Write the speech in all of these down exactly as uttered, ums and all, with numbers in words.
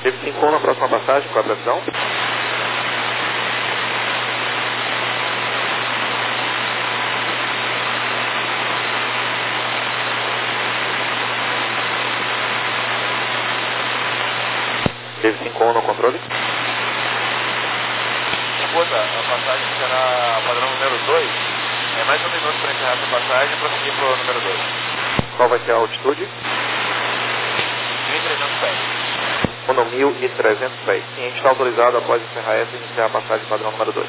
Teve cinco na próxima passagem, qual é a previsão? Teve cinco no controle? Escuta, a passagem será padrão número dois. É mais um minuto para encerrar essa passagem e prosseguir para o número dois. Qual vai ser a altitude? mil e trezentos pés. um mil e trezentos pés. Sim, a gente está autorizado após encerrar essa e iniciar a passagem padrão número dois.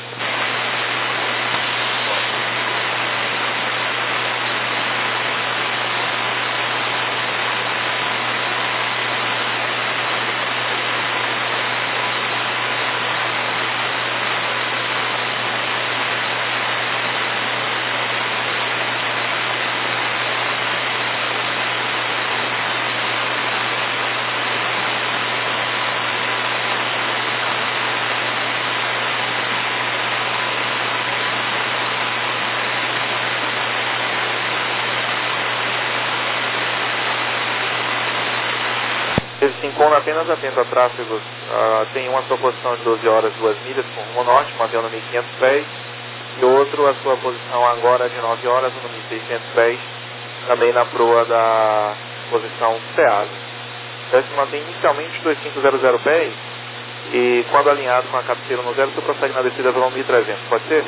Teve cinco apenas atento a tráfegos, uh, tem uma sua posição de doze horas, duas milhas com rumo norte, um avião no mil e quinhentos pés, e outro a sua posição agora de nove horas, no mil e seiscentos pés, também na proa da posição CEASA. Então se mantém inicialmente dois mil quinhentos pés, e quando alinhado com a cabeceira no zero, você prossegue na descida pelo mil e trezentos, pode ser?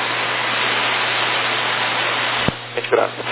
Gente, graças.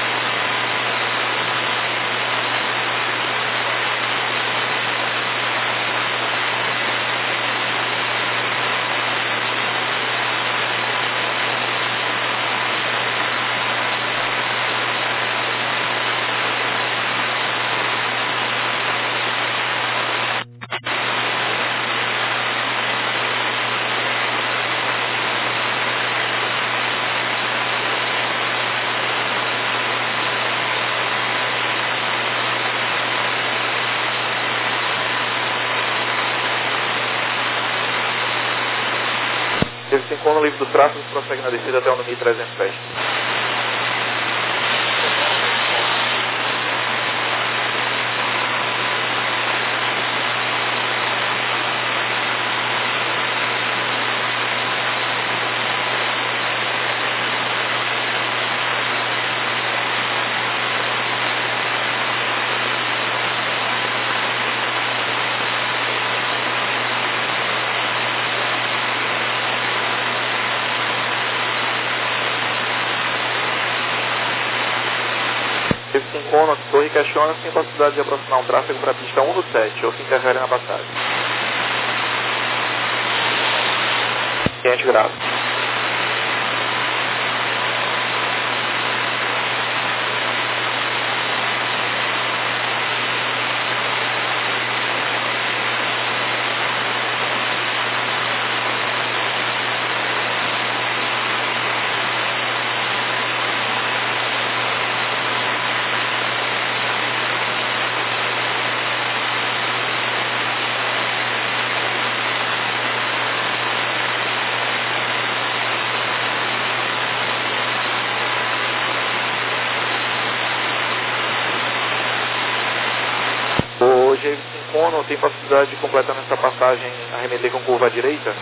Teve cinco no livre do tráfego, prossegue na descida até o mil e trezentos pés. Teve cinco na torre questiona sem possibilidade de aproximar um tráfego para a pista um do sete, ou se interfere na passagem. Cliente grave. O G cinco tem possibilidade de completar nessa passagem arremeter com curva à direita?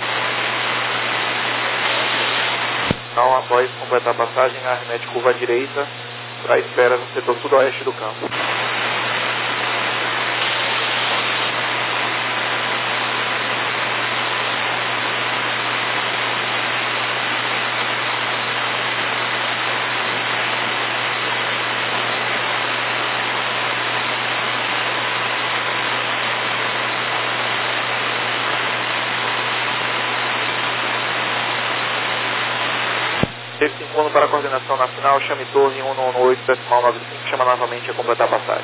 Então, após completar a passagem, arremete curva à direita para a espera no setor sudoeste do campo. Teve cinco para a coordenação nacional, chame torre um um oito, decimal nove cinco, chama novamente a completar a passagem.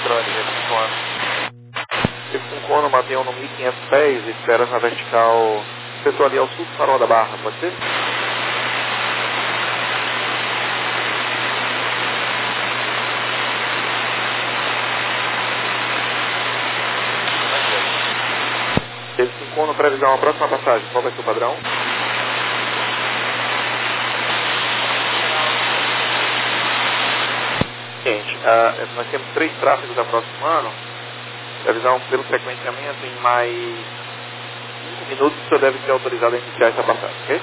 Trone, F cinco ano. F cinco ano, mantenham no mil e quinhentos pés e espera na vertical, setor ali ao sul do Farol da Barra, pode ser? F cinco ano, previsão, a próxima passagem, qual vai ser o padrão? Gente, uh, nós temos três tráfegos aproximando, previsão pelo sequenciamento, em mais cinco minutos o senhor deve ser autorizado a iniciar essa passagem, ok?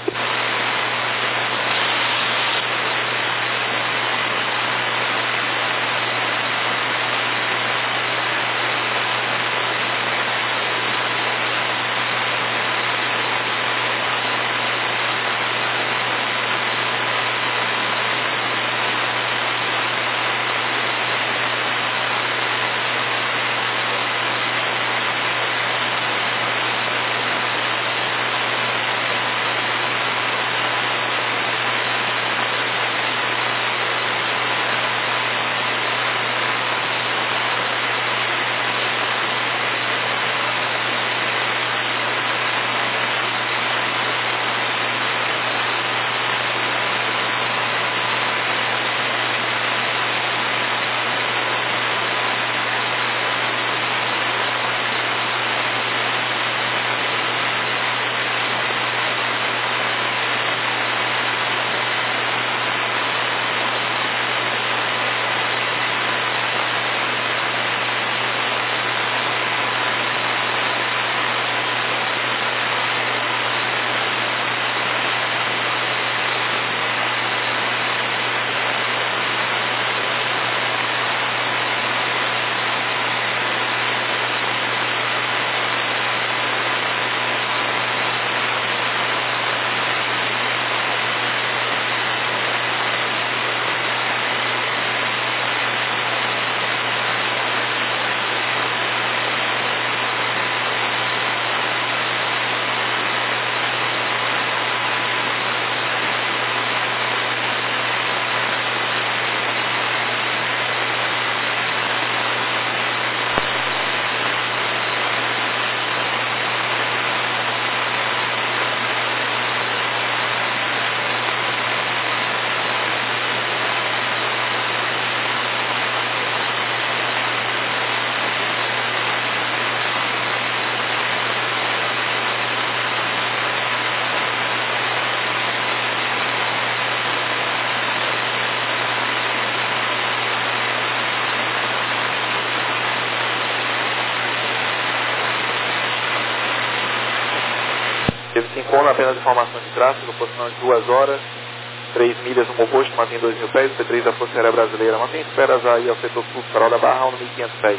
F cinco ano, apenas informação de tráfego, posição de duas horas, três milhas no oposto, mantém dois mil pés, C três da Força Aérea Brasileira, mantém esperas aí ao setor sul, Farol da Barra, no mil e quinhentos pés.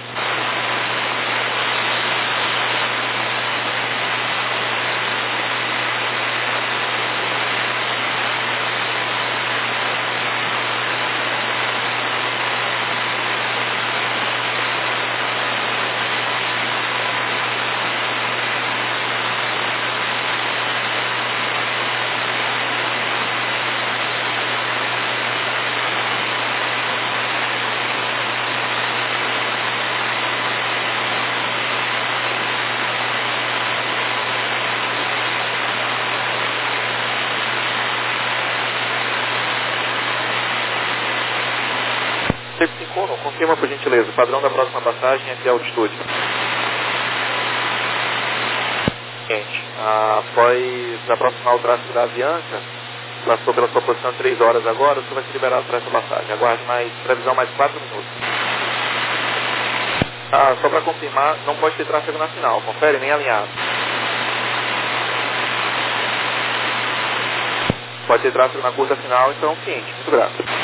F cinco, confirma por gentileza, o padrão da próxima passagem é de altitude. Gente, após aproximar o tráfego da Avianca, passou pela sua posição três horas agora, o senhor vai ser liberado para essa passagem. Aguarde mais, previsão mais quatro minutos. Ah, só para confirmar, não pode ter tráfego na final, confere, nem alinhado. Pode ter tráfego na curta final, então, seguinte, muito grato.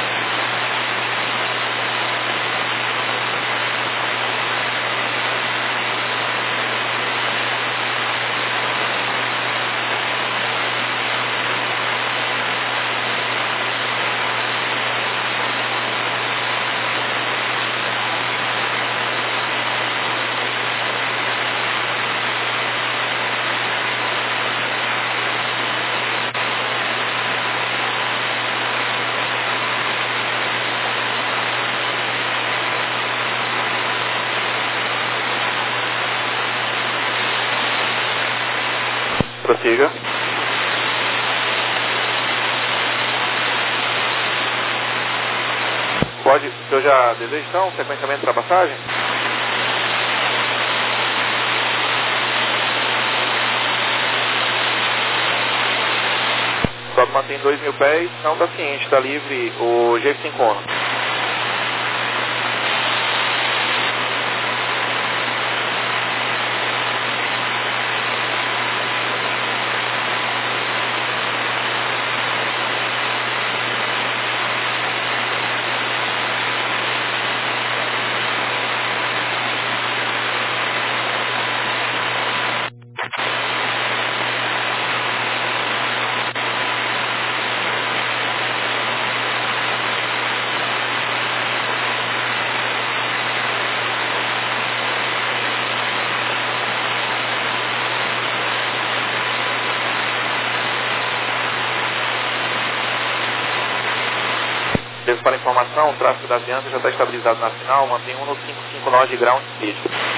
Prossiga. Pode, o senhor já deseja então sequenciamento para passagem? Só que mantém dois mil pés, não está ciente, está livre o G cinco Ono. Para informação, o tráfego da Avianca já está estabilizado na final, mantém um no quinhentos e cinquenta e nove de ground speed.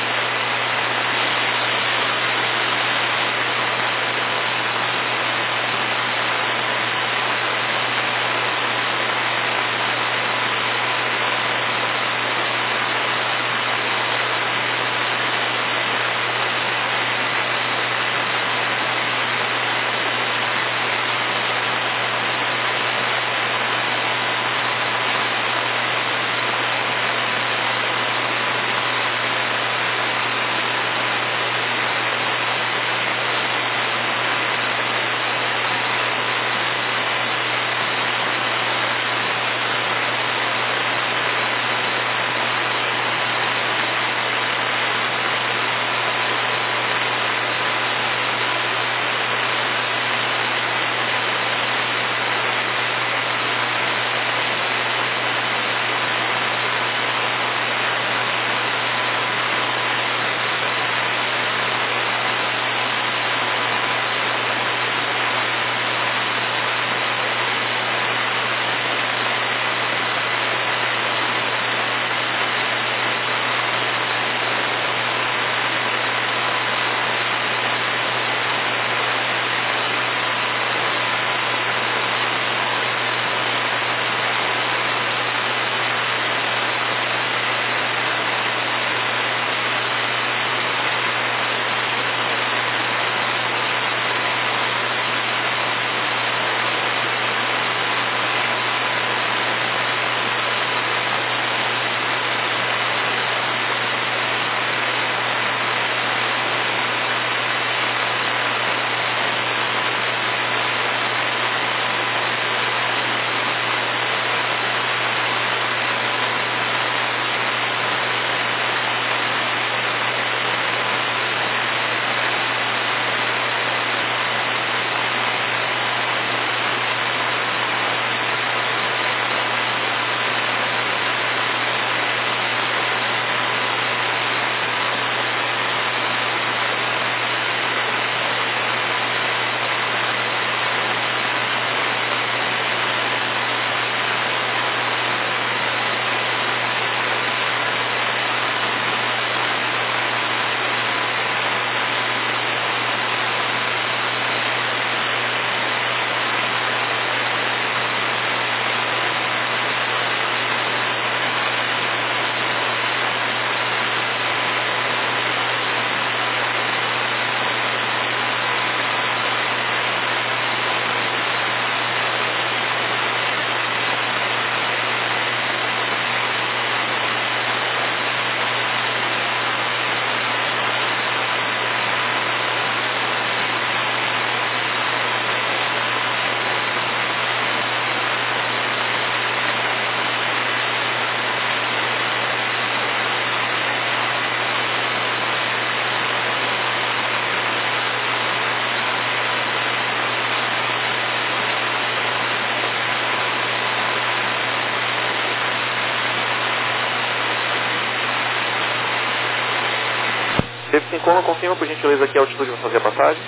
G cinco Ono, confirma por gentileza aqui a altitude vai fazer a passagem.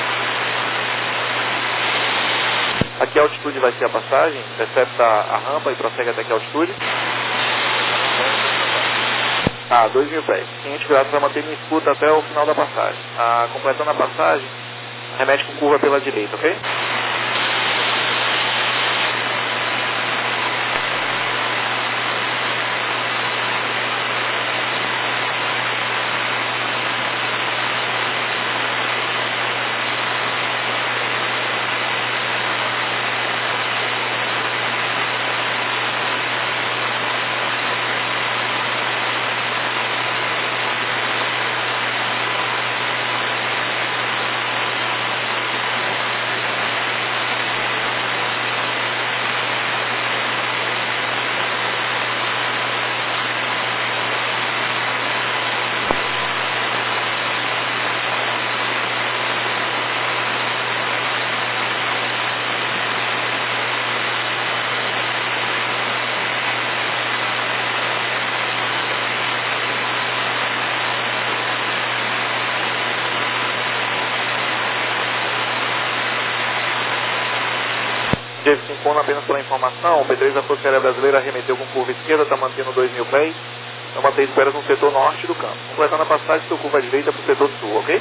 Aqui a altitude vai ser a passagem, recebe a rampa e prossegue até aqui a altitude. Ah, dois mil pés. Seguinte grado para manter minha escuta até o final da passagem. Ah, completando a passagem, Remete com curva pela direita, ok? Davidson Cono, apenas pela informação, o P três da Força Aérea Brasileira arremeteu com curva esquerda, está mantendo dois mil pés, então mantém esperas no setor norte do campo. Completando a passagem, seu curva direita para o setor sul, ok?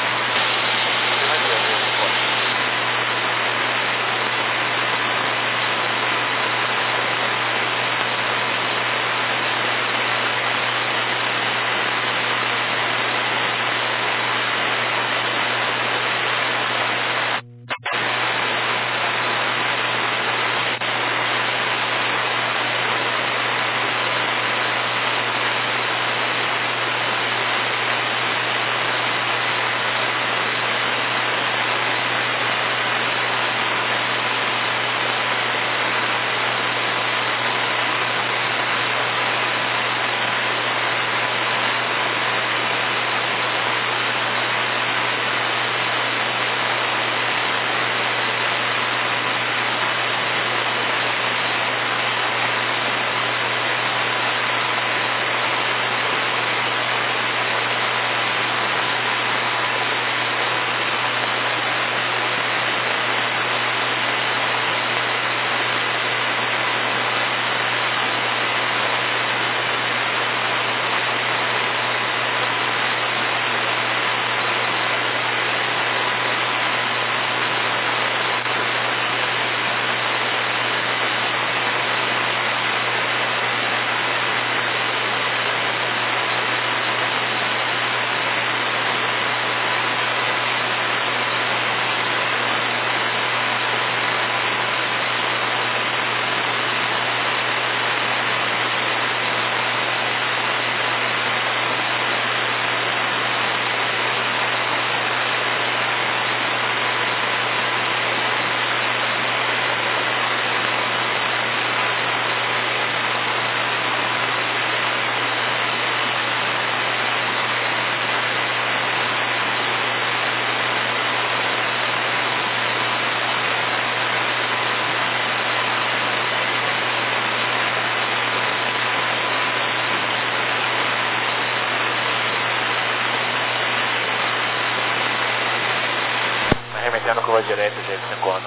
Arremetendo curva direita, Davidson Cono.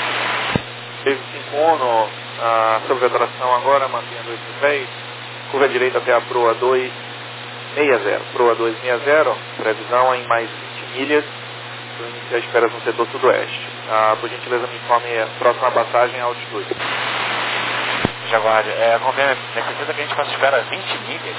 Davidson Cono, a sobre a tração agora, mantendo dois mil pés, curva direita até a proa dois seis zero, proa dois seis zero, previsão em mais vinte milhas, para iniciar esperas no setor sudoeste. Ah, por gentileza, me informe a próxima passagem à altitude. Jaguar, é, confirma, necessita que a gente faça espera vinte milhas?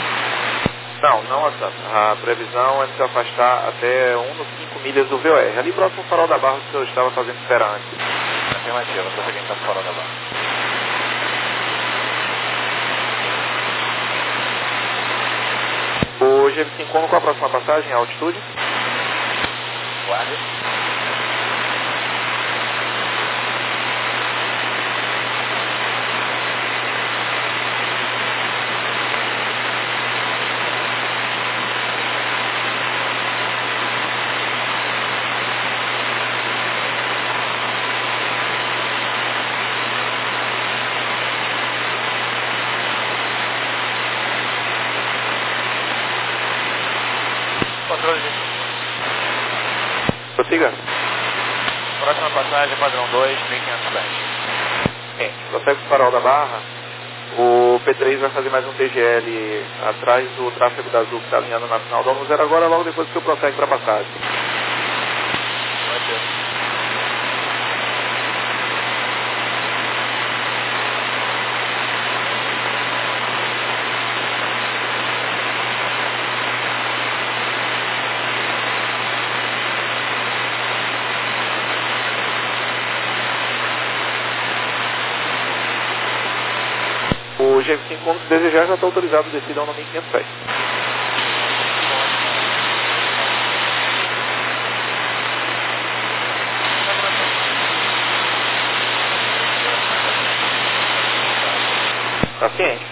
Não, não a tanto. A previsão é de se afastar até um dos cinco milhas do V O R, ali próximo ao Farol da Barra que eu estava fazendo espera antes. Afirmativa, só que a gente está no Farol da Barra. O G vinte e cinco com a próxima passagem à altitude? Guarde. Controle de... Prossiga. Próxima passagem, padrão dois, mil e quinhentos pés. Bem, prossegue o Farol da Barra. O P três vai fazer mais um T G L atrás do tráfego da Azul que está alinhando na final do zero agora, logo depois que eu prossegue para a passagem. O G vinte e cinco Uno, se desejar, já está autorizado descida ao no mil e quinhentos pés. Tá ciente?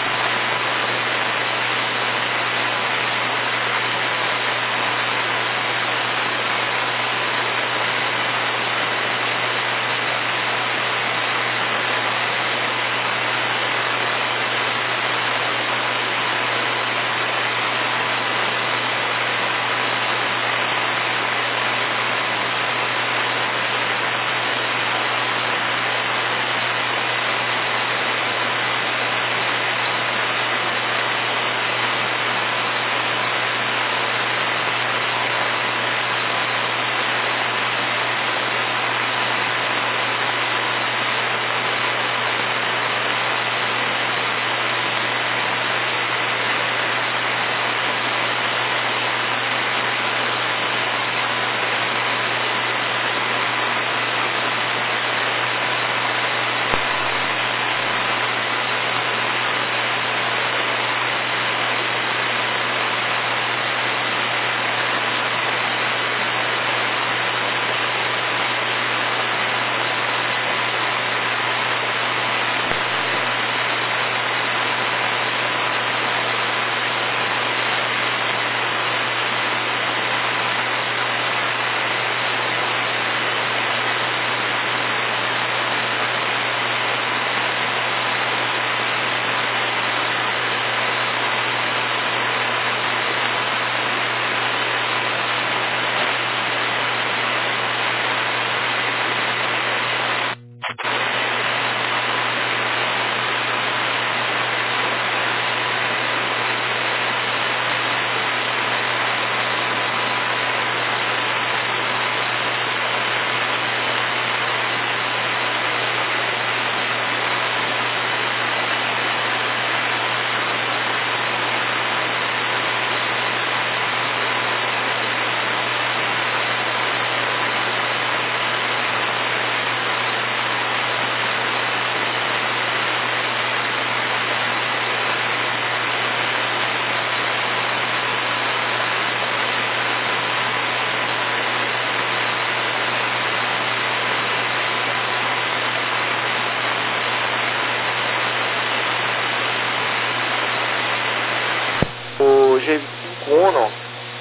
O G vinte e cinco Uno,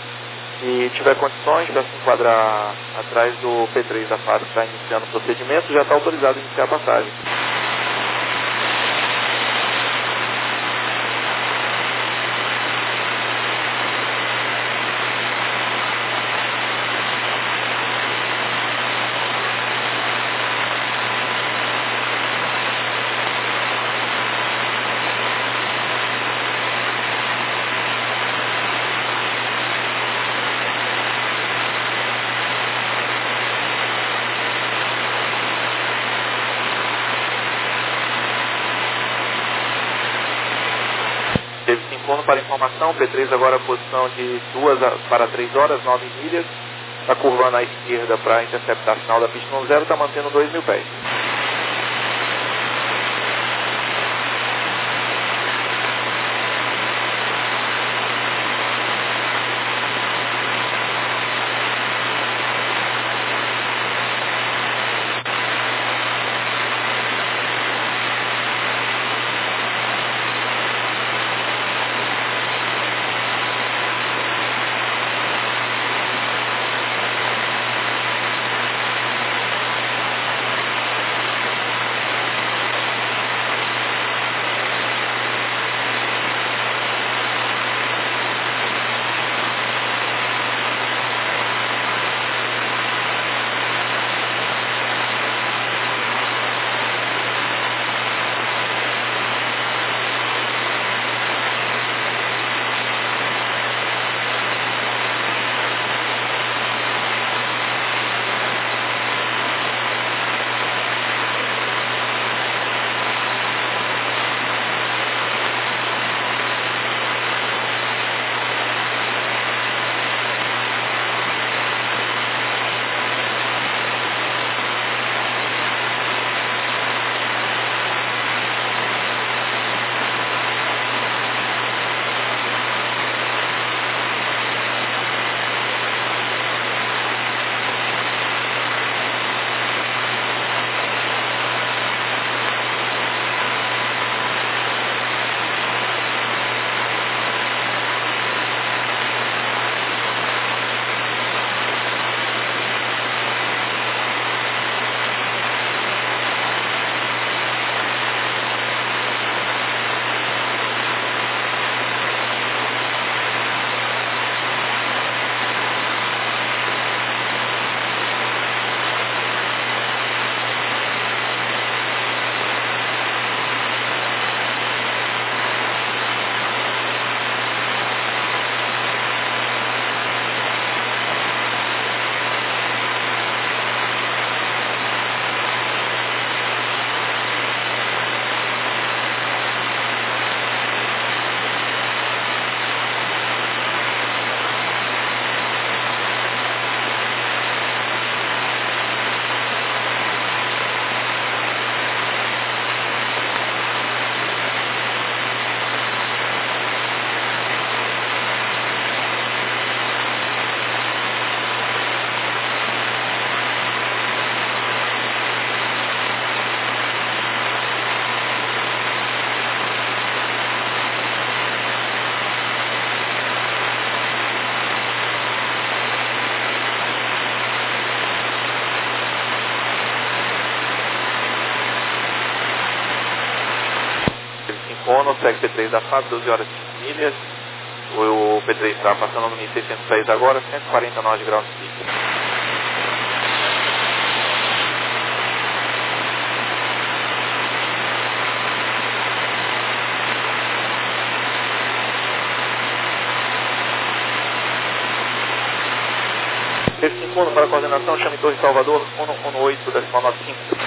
se tiver condições para se enquadrar atrás do P três da fábrica que está iniciando o procedimento, já está autorizado a iniciar a passagem. G vinte e cinco Uno, para informação, P três agora posição de duas para três horas, nove milhas, está curvando à esquerda para interceptar sinal da pista zero, está mantendo dois mil pés. Ono, segue P três da F A B, doze horas e cinco milhas. O P três está passando no mil seiscentos pés agora, cento e quarenta nós de ground speed. P cinco Ono para a coordenação, chame Torre Salvador, Ono Ono oito, decimal nove cinco.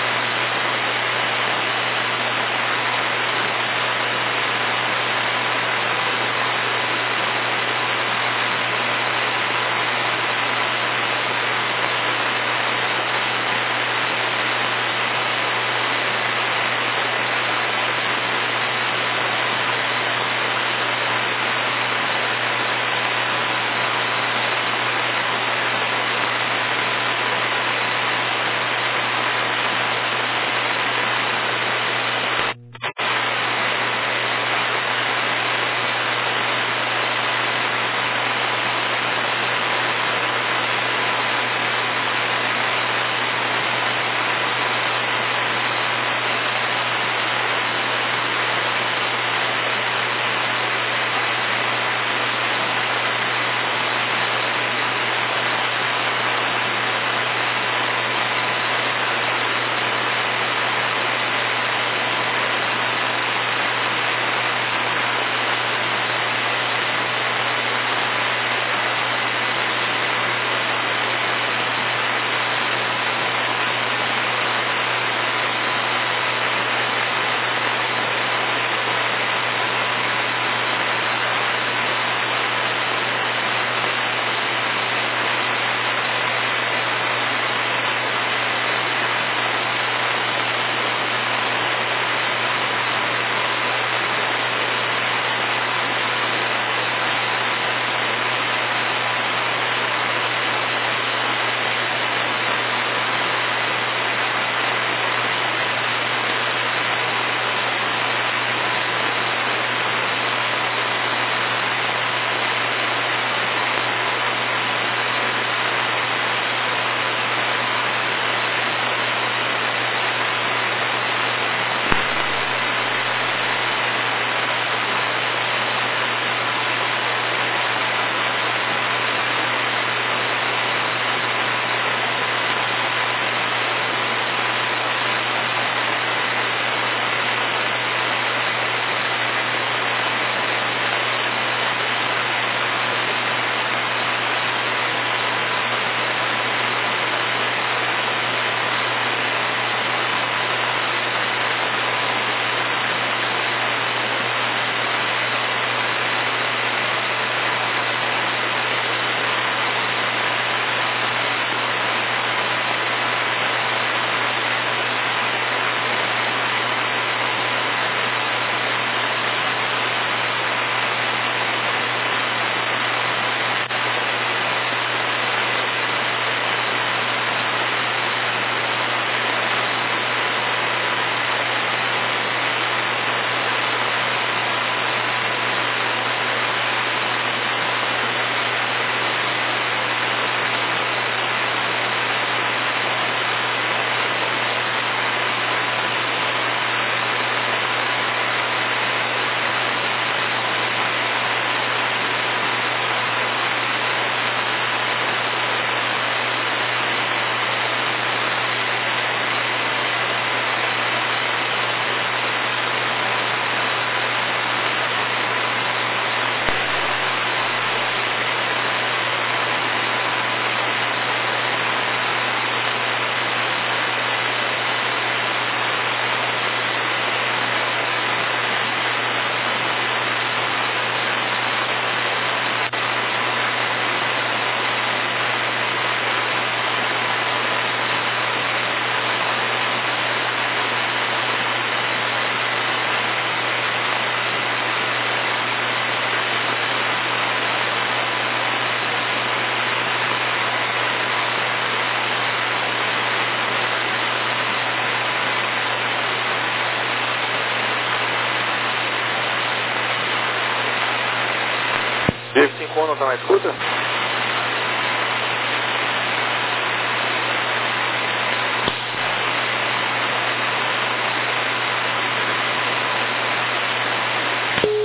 cinco Ono está na escuta?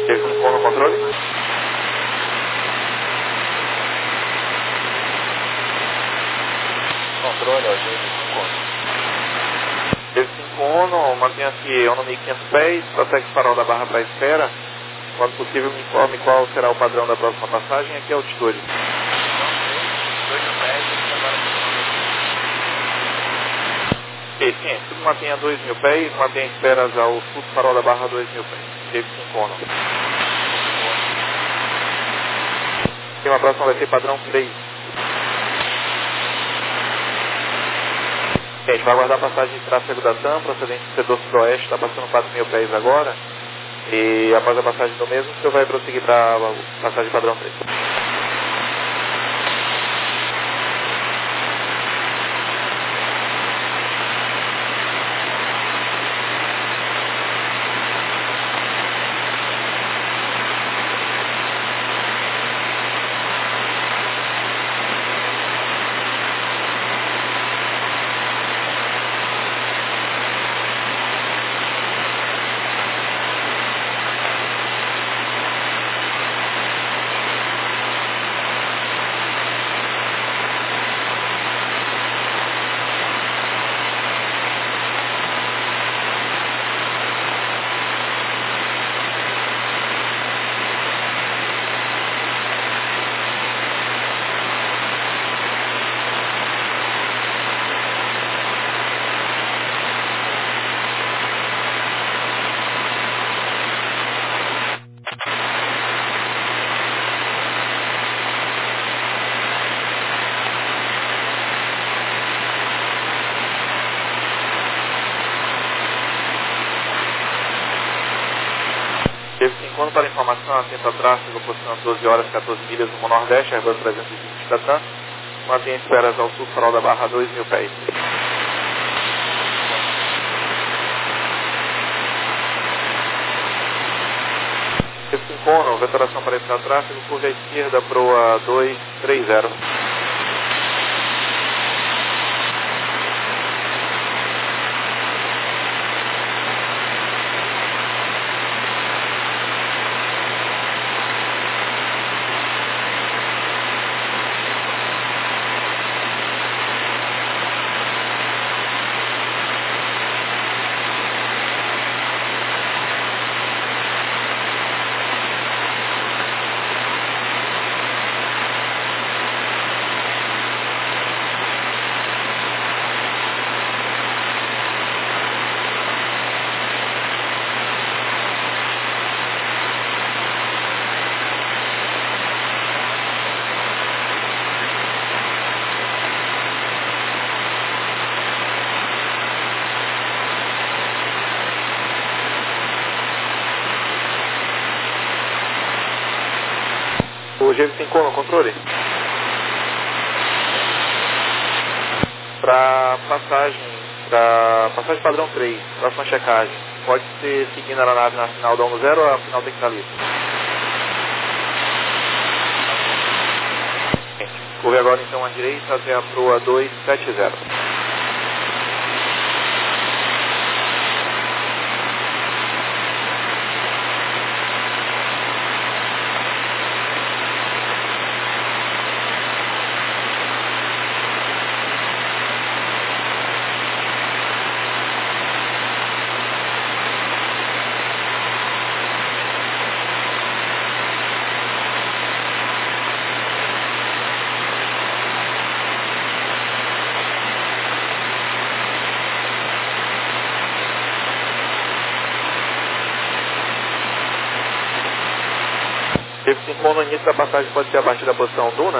G cinco no controle. Controle, ó, G cinco. G cinco ONO, mantenha-se ONO mil e quinhentos pés, prossegue o farol da barra para a espera. Quando possível, me informe qual será o padrão da próxima passagem. Aqui é a altitude. Ok, sim, tudo mantenha dois mil pés, mantenha esperas ao sul do farol da barra dois mil pés. G cinco ONO. E a próxima vai ser padrão três. Gente, vai aguardar a passagem de tráfego da TAM, procedente do setor sudoeste, está passando quatro mil pés agora. E após a passagem do mesmo, o senhor vai prosseguir para a passagem padrão três. G cinco ONO para informação, atento a tráfego, posição doze horas, quatorze milhas rumo nordeste, Airbus trezentos e vinte da TAM. Mantenha esperas ao sul, farol da barra dois mil pés. G cinco ONO, vetoração para evitar tráfego, curva à esquerda, proa dois três zero. O G cinco ONO, controle. Para passagem, para passagem padrão três, próxima checagem, pode ser seguindo a aeronave na final da ONO zero ou a final tem que estar livre? Corre agora então à direita até a proa dois sete zero. G cinco ONO, no início da passagem pode ser a partir da posição Duna.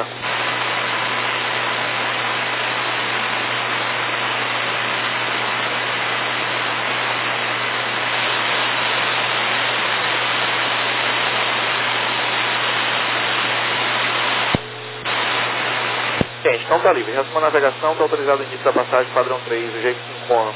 Gente, então tá livre. Resumo a navegação, está autorizado o início da passagem padrão três, o G cinco ONO.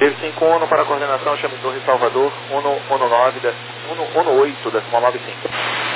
Teve cinco Uno para a coordenação, chame Torre Salvador, Uno, Uno nove, Uno, Uno oito, decimal nove cinco.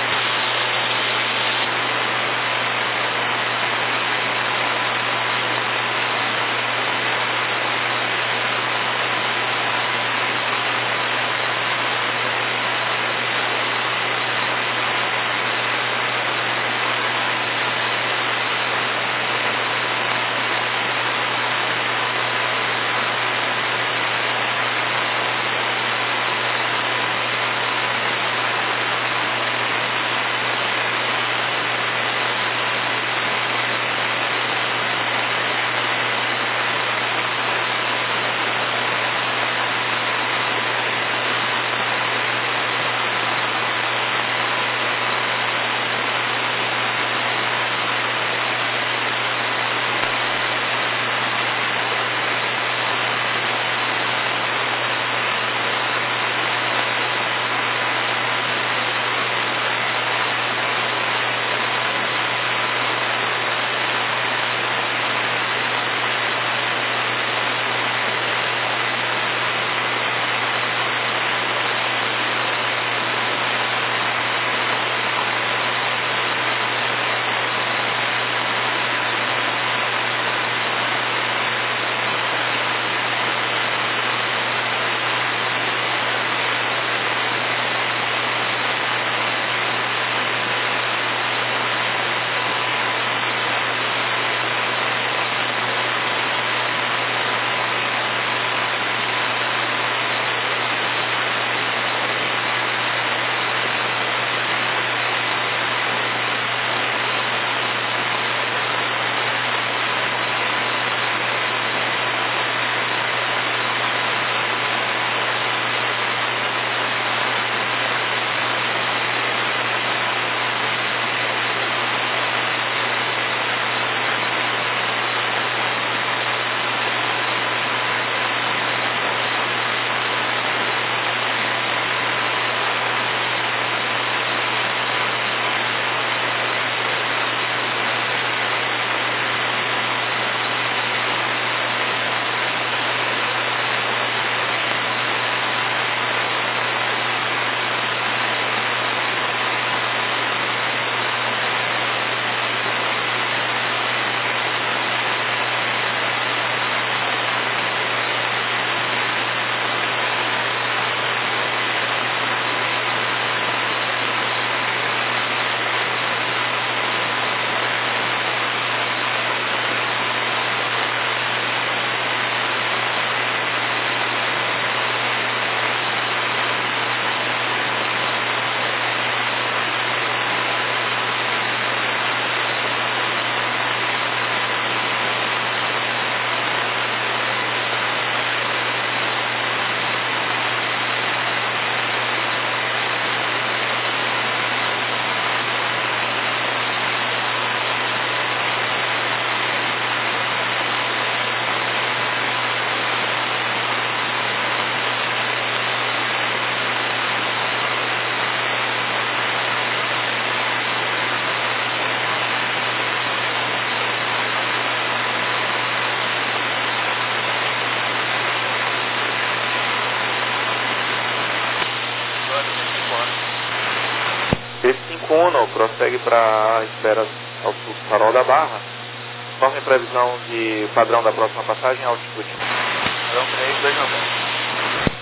Uno prossegue para a espera ao sul do Farol da Barra. Conforme previsão de padrão da próxima passagem, altitude. Padrão três, dois noventa.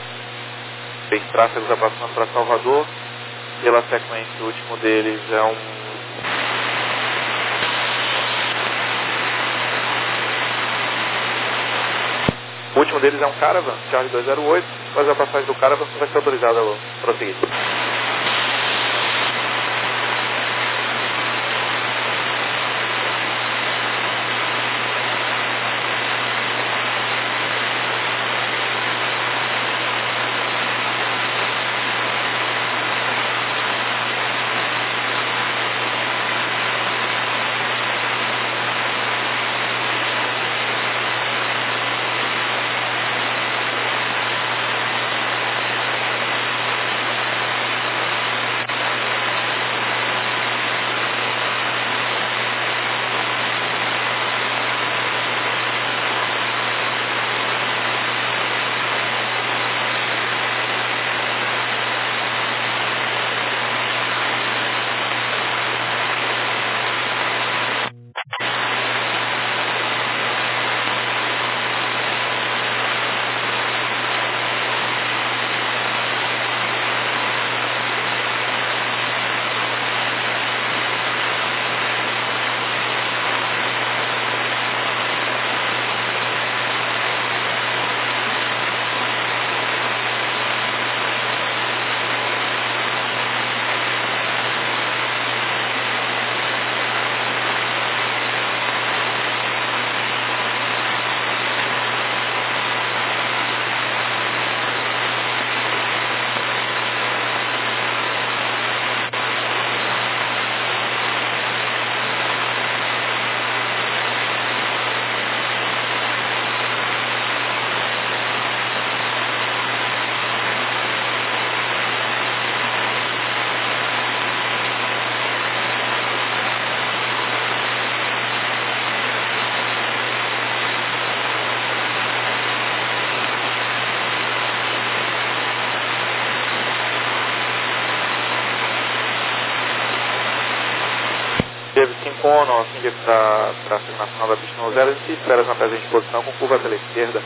Três tráfegos aproximando para Salvador. Pela sequência, o último deles é um... O último deles é um Caravan, Charlie dois zero oito. Após a passagem do Caravan, vai ser autorizado a prosseguir. Teve cinco ono, ao fim de para tráfego nacional da pista zero, se espera na presente posição com curva pela esquerda.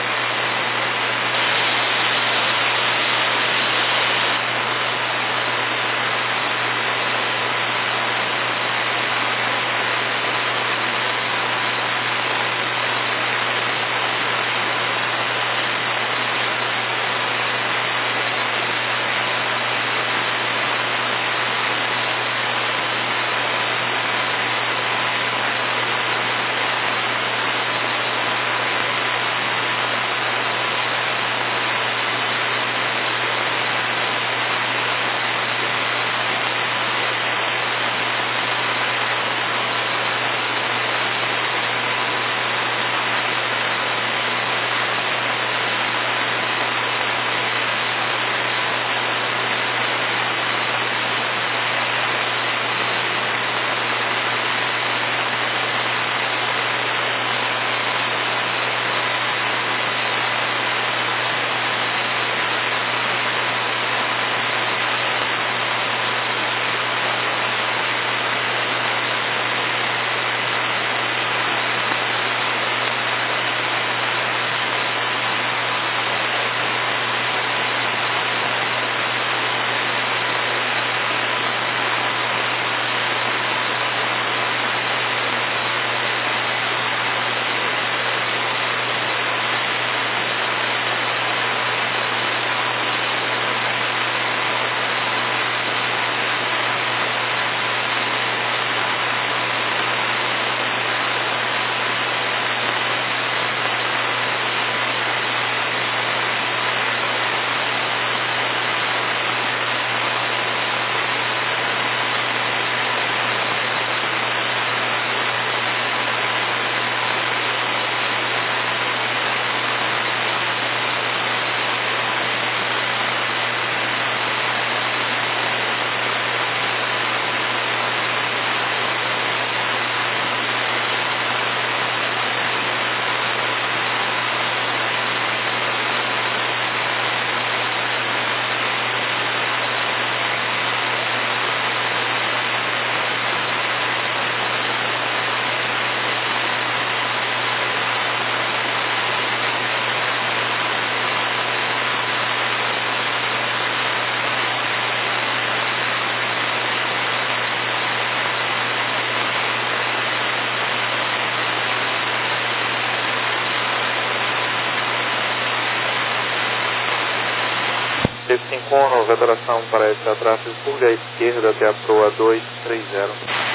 Teve cinco ono, vetorização para esse tráfego curva à esquerda até a proa dois três zero.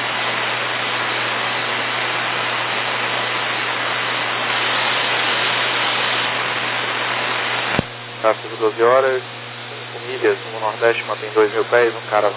Tráfego doze horas, cinco milhas, no Nordeste mantém dois mil pés, um Caravan.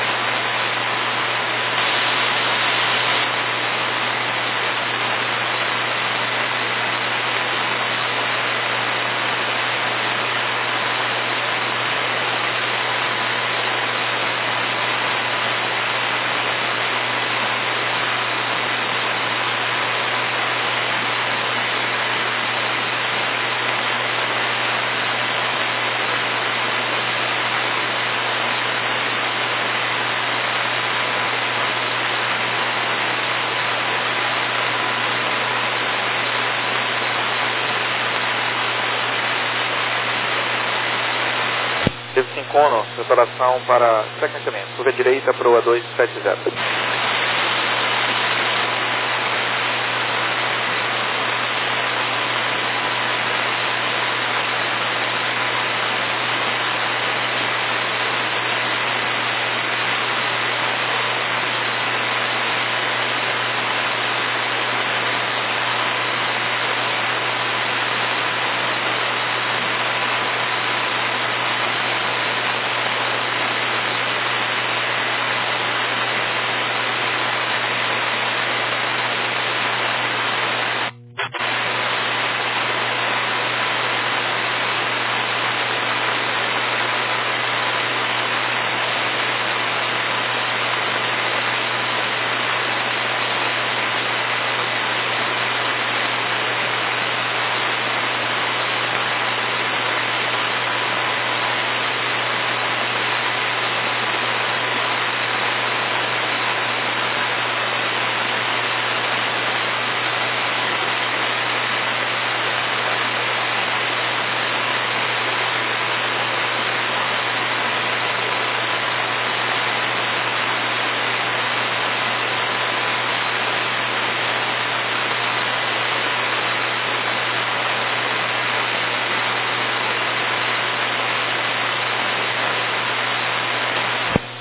Teve cinco ono, separação para sequenciamento, curva direita, proa dois sete zero.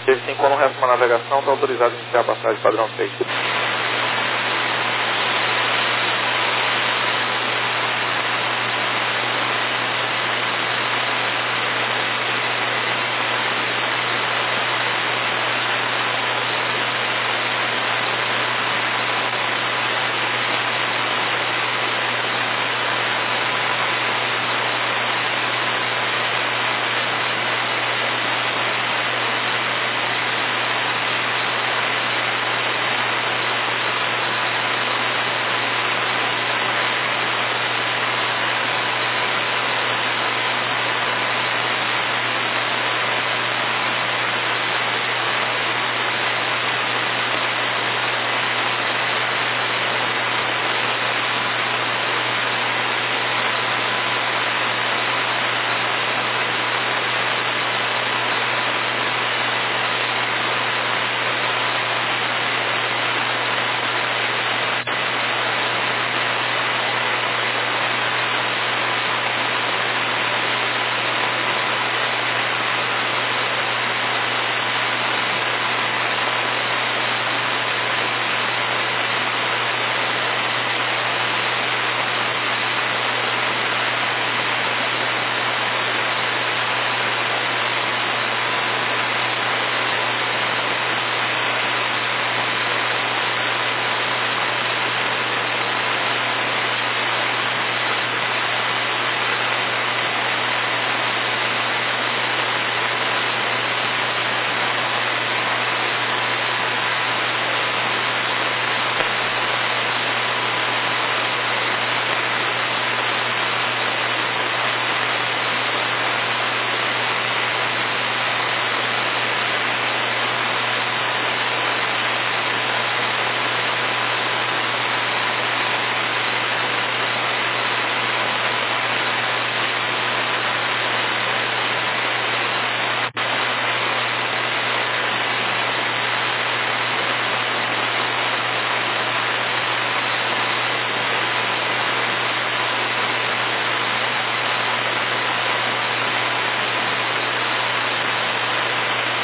Se ele se encontra no resto de uma navegação, está autorizado a iniciar a passagem padrão três.